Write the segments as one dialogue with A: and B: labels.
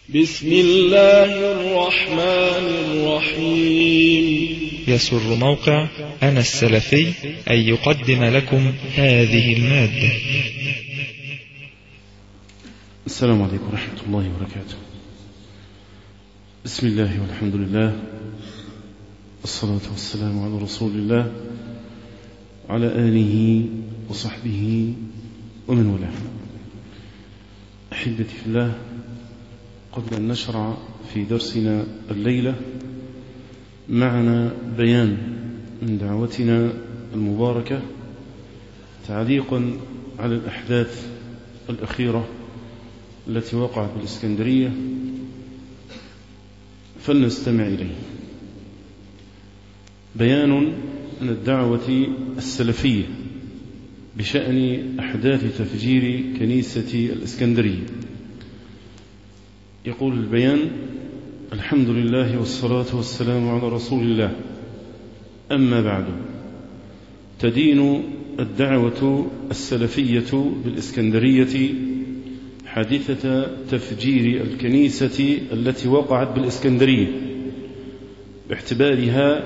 A: بسم الله الرحمن الرحيم.
B: يسر موقع أنا السلفي أن يقدم لكم هذه المادة.
C: السلام عليكم ورحمة الله وبركاته. بسم الله والحمد لله والصلاة والسلام على رسول الله وعلى آله وصحبه ومن والاه. أحبتي في الله، قبل أن نشرع في درسنا الليلة معنا بيان من دعوتنا المباركة تعليقا على الأحداث الأخيرة التي وقعت بالإسكندرية، فلنستمع إليه. بيان من الدعوة السلفية بشأن أحداث تفجير كنيسة الإسكندرية. يقول البيان: الحمد لله والصلاة والسلام على رسول الله، أما بعد، تدين الدعوة السلفية بالإسكندرية حادثة تفجير الكنيسة التي وقعت بالإسكندرية باعتبارها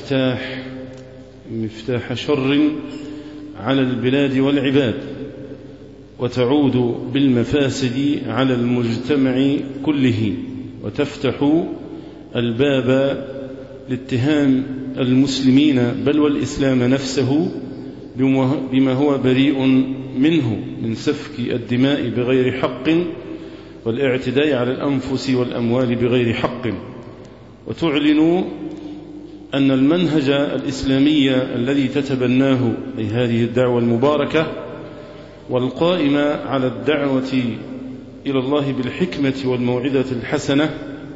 C: مفتاح شر على البلاد والعباد، وتعود بالمفاسد على المجتمع كله، وتفتح الباب لاتهام المسلمين بل والإسلام نفسه بما هو بريء منه من سفك الدماء بغير حق والاعتداء على الأنفس والأموال بغير حق، وتعلن أن المنهج الإسلامي الذي تتبناه أي هذه الدعوة المباركة والقائمة على الدعوة إلى الله بالحكمة والموعظة الحسنة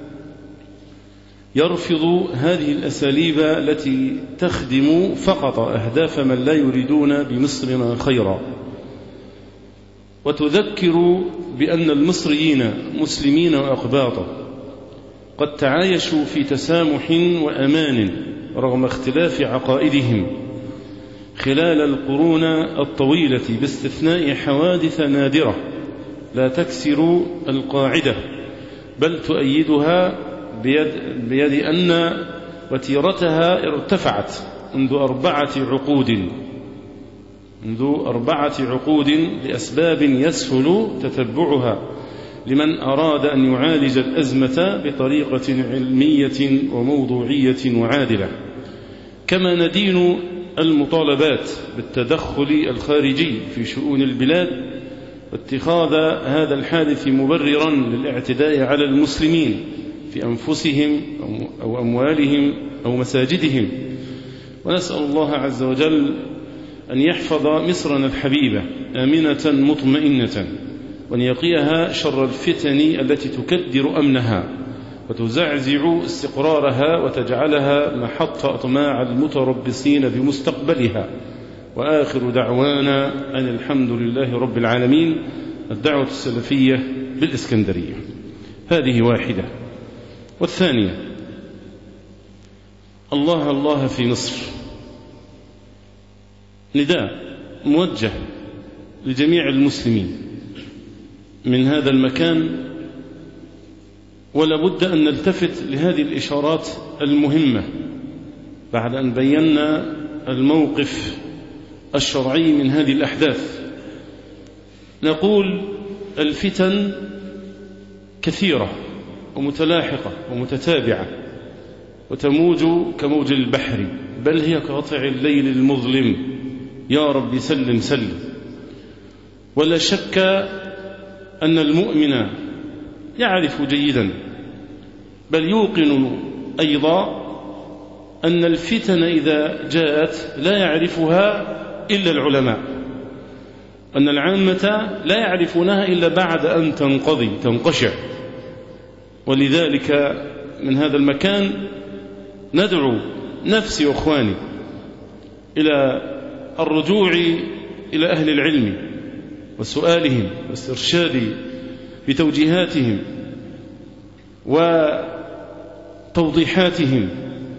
C: يرفض هذه الأساليب التي تخدم فقط أهداف من لا يريدون بمصرنا خيرا، وتذكر بأن المصريين مسلمين وأقباطا قد تعايشوا في تسامح وأمان رغم اختلاف عقائدهم خلال القرون الطويلة، باستثناء حوادث نادرة لا تكسر القاعدة بل تؤيدها بيد أن وتيرتها ارتفعت منذ 4 عقود لأسباب يسهل تتبعها لمن أراد أن يعالج الأزمة بطريقة علمية وموضوعية وعادلة. كما ندين المطالبات بالتدخل الخارجي في شؤون البلاد واتخاذ هذا الحادث مبررا للاعتداء على المسلمين في أنفسهم أو أموالهم أو مساجدهم، ونسأل الله عز وجل أن يحفظ مصرنا الحبيبة آمنة مطمئنة، وأن يقيها شر الفتن التي تكدر أمنها وتزعزع استقرارها وتجعلها محط أطماع المتربصين بمستقبلها. وآخر دعوانا أن الحمد لله رب العالمين. الدعوة السلفية بالإسكندرية هذه واحدة. والثانية: الله الله في مصر، نداء موجه لجميع المسلمين من هذا المكان، ولا بد أن نلتفت لهذه الإشارات المهمة بعد أن بينا الموقف الشرعي من هذه الأحداث. نقول: الفتن كثيرة ومتلاحقة ومتتابعة وتموج كموج البحر، بل هي كقطع الليل المظلم. يا رب سلم سلم. ولا شك أن المؤمن يعرف جيدا بل يوقن أيضا أن الفتن إذا جاءت لا يعرفها إلا العلماء، أن العامة لا يعرفونها إلا بعد أن تنقشع. ولذلك من هذا المكان ندعو نفسي وأخواني إلى الرجوع إلى أهل العلم وسؤالهم واسترشاد بتوجيهاتهم وتوضيحاتهم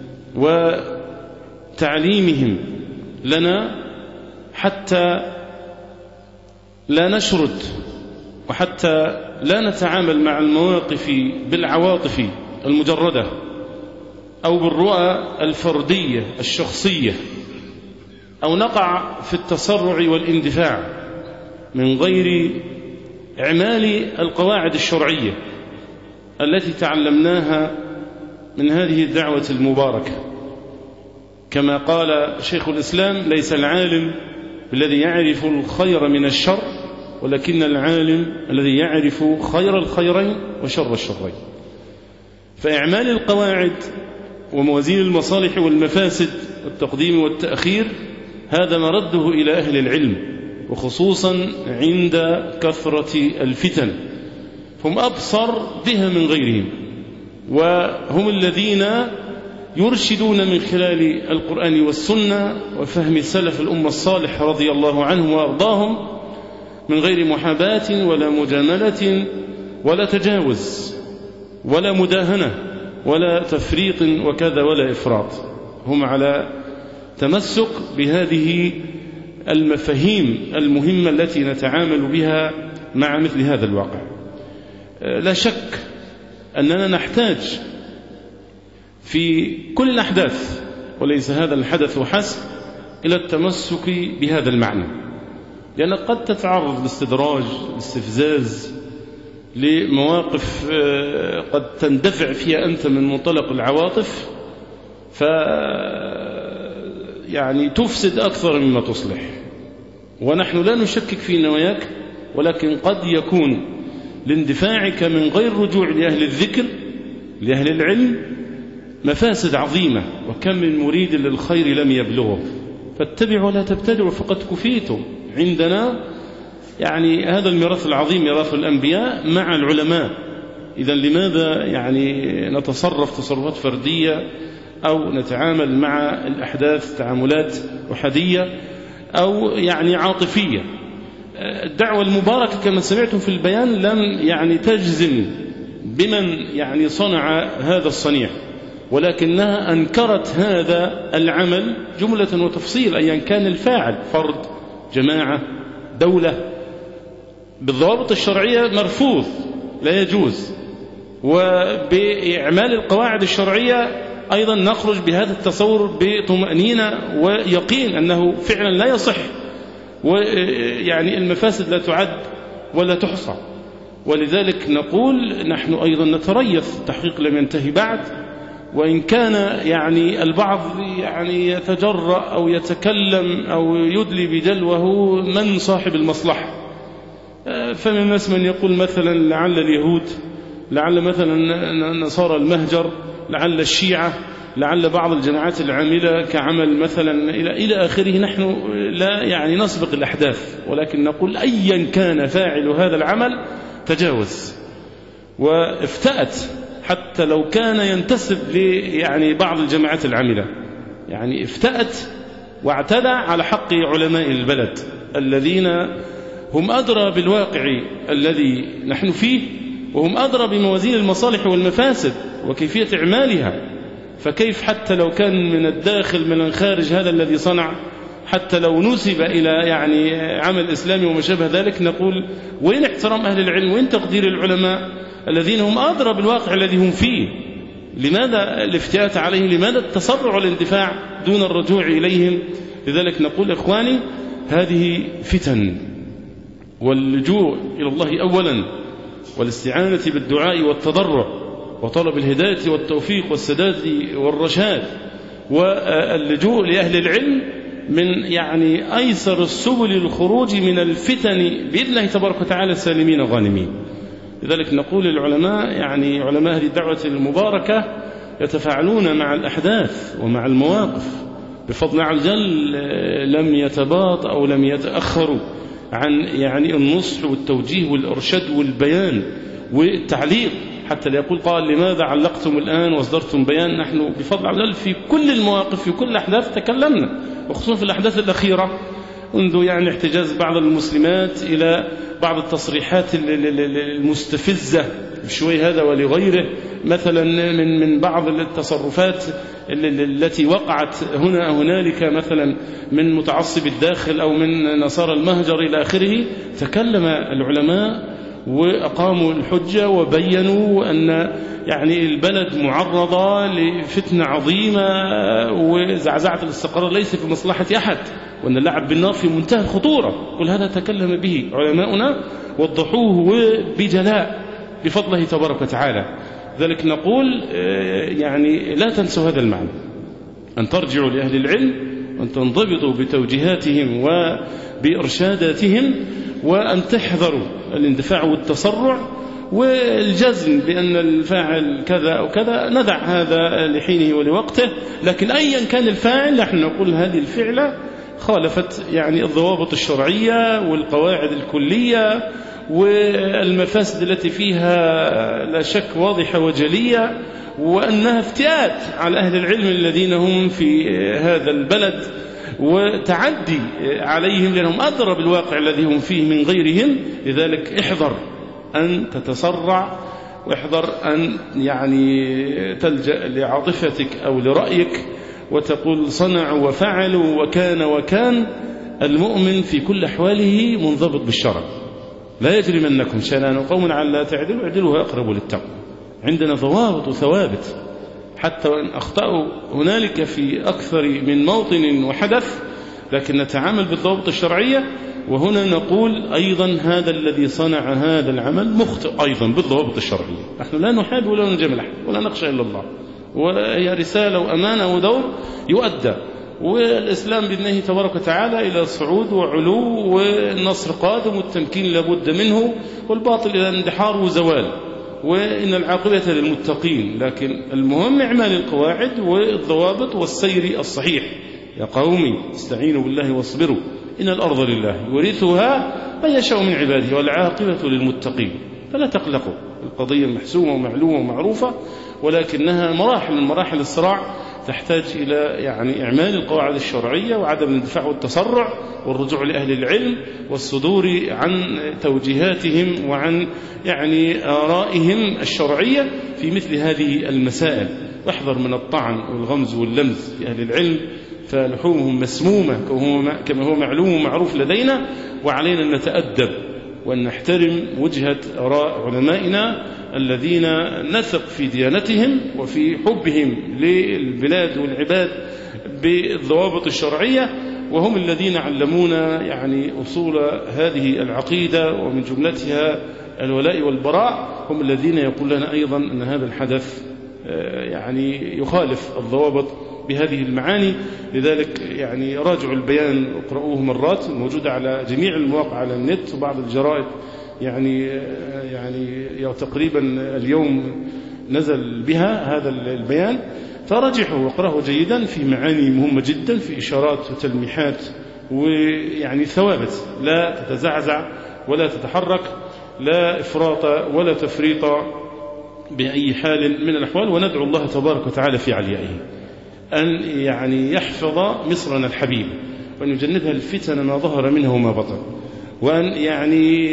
C: وتعليمهم لنا، حتى لا نشرد وحتى لا نتعامل مع المواقف بالعواطف المجردة أو بالرؤى الفردية الشخصية، أو نقع في التسرع والاندفاع من غير إعمال القواعد الشرعية التي تعلمناها من هذه الدعوة المباركة. كما قال شيخ الإسلام: ليس العالم الذي يعرف الخير من الشر، ولكن العالم الذي يعرف خير الخيرين وشر الشرين. فإعمال القواعد وموازين المصالح والمفاسد والتقديم والتأخير هذا مرده إلى أهل العلم، وخصوصا عند كثرة الفتن، هم أبصر بها من غيرهم، وهم الذين يرشدون من خلال القرآن والسنة وفهم سلف الأمة الصالح رضي الله عنهم وأرضاهم، من غير محاباة ولا مجاملة ولا تجاوز ولا مداهنة ولا تفريط وكذا ولا إفراط. هم على تمسك بهذه المفاهيم المهمة التي نتعامل بها مع مثل هذا الواقع. لا شك أننا نحتاج في كل الأحداث، وليس هذا الحدث حسب، إلى التمسك بهذا المعنى، لأنك قد تتعرض لاستدراج، لاستفزاز، لمواقف قد تندفع فيها أنت من منطلق العواطف، يعني تفسد أكثر مما تصلح. ونحن لا نشكك في نواياك، ولكن قد يكون لاندفاعك من غير رجوع لأهل الذكر لأهل العلم مفاسد عظيمة، وكم من مريد للخير لم يبلغه. فاتبعوا ولا تبتدعوا فقد كفيتم. عندنا يعني هذا الميراث العظيم، ميراث الأنبياء مع العلماء. إذا لماذا يعني نتصرف تصرفات فردية أو نتعامل مع الأحداث تعاملات أحادية أو يعني عاطفية؟ الدعوة المباركة كما سمعتم في البيان لم يعني تجزم بمن يعني صنع هذا الصنيع، ولكنها أنكرت هذا العمل جملة وتفصيل، أيا كان الفاعل، فرد، جماعة، دولة، بالضوابط الشرعية مرفوض، لا يجوز. وبإعمال القواعد الشرعية أيضا نخرج بهذا التصور بطمأنينة ويقين أنه فعلا لا يصح، ويعني المفاسد لا تعد ولا تحصى. ولذلك نقول نحن أيضا نتريث، التحقيق لم ينتهي بعد، وإن كان يعني البعض يعني يتجرأ أو يتكلم أو يدلي بدلوه من صاحب المصلحة. فمن الناس من يقول مثلا لعل اليهود، لعل مثلا نصارى المهجر، لعل الشيعة، لعل بعض الجماعات العاملة كعمل مثلا إلى آخره. نحن لا يعني نسبق الأحداث، ولكن نقول أيا كان فاعل هذا العمل تجاوز وافتأت، حتى لو كان ينتسب يعني بعض الجماعات العاملة، يعني افتأت واعتدى على حق علماء البلد الذين هم أدرى بالواقع الذي نحن فيه، وهم أدرى بموازين المصالح والمفاسد وكيفية إعمالها. فكيف حتى لو كان من الداخل من الخارج هذا الذي صنع، حتى لو نسب إلى يعني عمل إسلامي وما شابه ذلك، نقول وين احترام أهل العلم، وين تقدير العلماء الذين هم أدرى بالواقع الذي هم فيه؟ لماذا الافتئات عليهم؟ لماذا التسرع والاندفاع دون الرجوع إليهم؟ لذلك نقول إخواني، هذه فتن، واللجوء إلى الله أولا، والاستعانة بالدعاء والتضرع وطلب الهداية والتوفيق والسداد والرشاد، واللجوء لأهل العلم من يعني أيسر السبل للخروج من الفتن بإذن الله تبارك وتعالى سالمين غانمين. لذلك نقول للعلماء، يعني علماء هذه الدعوة المباركة يتفاعلون مع الأحداث ومع المواقف بفضل عز وجل، لم يتباطأوا أو لم يتأخروا عن يعني النصح والتوجيه والإرشاد والبيان والتعليق، حتى لا يقول قال لماذا علقتم الآن واصدرتم بيان. نحن بفضل عز وجل في كل المواقف في كل الأحداث تكلمنا، وخصوصا في الأحداث الأخيرة منذ يعني احتجاز بعض المسلمات إلى بعض التصريحات المستفزة بشوي هذا ولغيره، مثلا من بعض التصرفات التي وقعت هنا هنالك، مثلا من متعصب الداخل أو من نصارى المهجر إلى آخره. تكلم العلماء وأقاموا الحجة وبينوا أن يعني البلد معرضة لفتنة عظيمة وزعزعة الاستقرار ليس في مصلحة أحد، وأن اللعب بالنار في منتهى الخطورة. كل هذا تكلم به علماؤنا وضحوه بجلاء بفضل الله تبارك وتعالى. ذلك نقول يعني لا تنسوا هذا المعنى، أن ترجعوا لأهل العلم وأن تنضبطوا بتوجيهاتهم وبإرشاداتهم، وأن تحذروا الاندفاع والتسرع والجزم بأن الفاعل كذا أو كذا، ندع هذا لحينه ولوقته. لكن أيا كان الفاعل نحن نقول هذه الفعلة خالفت يعني الضوابط الشرعية والقواعد الكلية والمفاسد التي فيها لا شك واضحة وجلية، وأنها افتئات على أهل العلم الذين هم في هذا البلد وتعدي عليهم لأنهم أدرى بالواقع الذي هم فيه من غيرهم. لذلك احذر أن تتسرع، واحذر أن يعني تلجأ لعاطفتك أو لرأيك وتقول صنعوا وفعلوا وكان. المؤمن في كل أحواله منضبط بالشرع. لا يجرمنكم شنآن قوم على لا تعدلوا اعدلوا أقرب للتقوى. عندنا ضوابط وثوابت حتى وإن أخطأوا هنالك في أكثر من موطن وحدث، لكن نتعامل بالضوابط الشرعية. وهنا نقول أيضا هذا الذي صنع هذا العمل مخطئ أيضا بالضوابط الشرعية. نحن لا نحاب ولا نجامل أحد ولا نخشى إلا الله، وهي رسالة وأمانة ودور يؤدى، والإسلام بإذنه تبارك وتعالى إلى صعود وعلو، والنصر قادم والتمكين لابد منه، والباطل إلى اندحار وزوال، وإن العاقبة للمتقين. لكن المهم إعمال القواعد والضوابط والسير الصحيح. يا قومي استعينوا بالله واصبروا إن الأرض لله يورثها من يشاء من عباده والعاقبة للمتقين. فلا تقلقوا، القضية محسومة ومعلومة ومعروفة، ولكنها مراحل من مراحل الصراع تحتاج إلى يعني إعمال القواعد الشرعية وعدم الاندفاع والتسرع والرجوع لأهل العلم والصدور عن توجيهاتهم وعن يعني آرائهم الشرعية في مثل هذه المسائل. واحذر من الطعن والغمز واللمز في أهل العلم، فلحومهم مسمومة كما هو معلوم ومعروف لدينا، وعلينا أن نتأدب وأن نحترم وجهة آراء علمائنا الذين نثق في ديانتهم وفي حبهم للبلاد والعباد بالضوابط الشرعية، وهم الذين علمونا يعني أصول هذه العقيدة ومن جملتها الولاء والبراء. هم الذين يقول لنا أيضا أن هذا الحدث يعني يخالف الضوابط بهذه المعاني. لذلك يعني راجعوا البيان واقرؤوه مرات، موجودة على جميع المواقع على النت وبعض الجرائد يعني تقريبا اليوم نزل بها هذا البيان، فرجحوا واقرأوه جيدا، في معاني مهمة جدا، في إشارات وتلميحات ويعني ثوابت لا تتزعزع ولا تتحرك، لا إفراط ولا تفريط بأي حال من الأحوال. وندعو الله تبارك وتعالى في عليائه أن يعني يحفظ مصرنا الحبيب، وأن يجنبها الفتن ما ظهر منه وما بطن، وأن يعني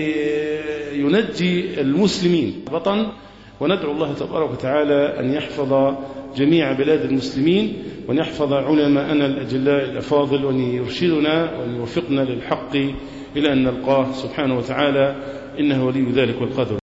C: ينجي المسلمين بطن. وندعو الله تبارك وتعالى أن يحفظ جميع بلاد المسلمين، وأن يحفظ علماءنا الأجلاء الأفاضل، وأن يرشدنا وأن يوفقنا للحق إلى أن نلقاه سبحانه وتعالى، إنه ولي ذلك والقدر.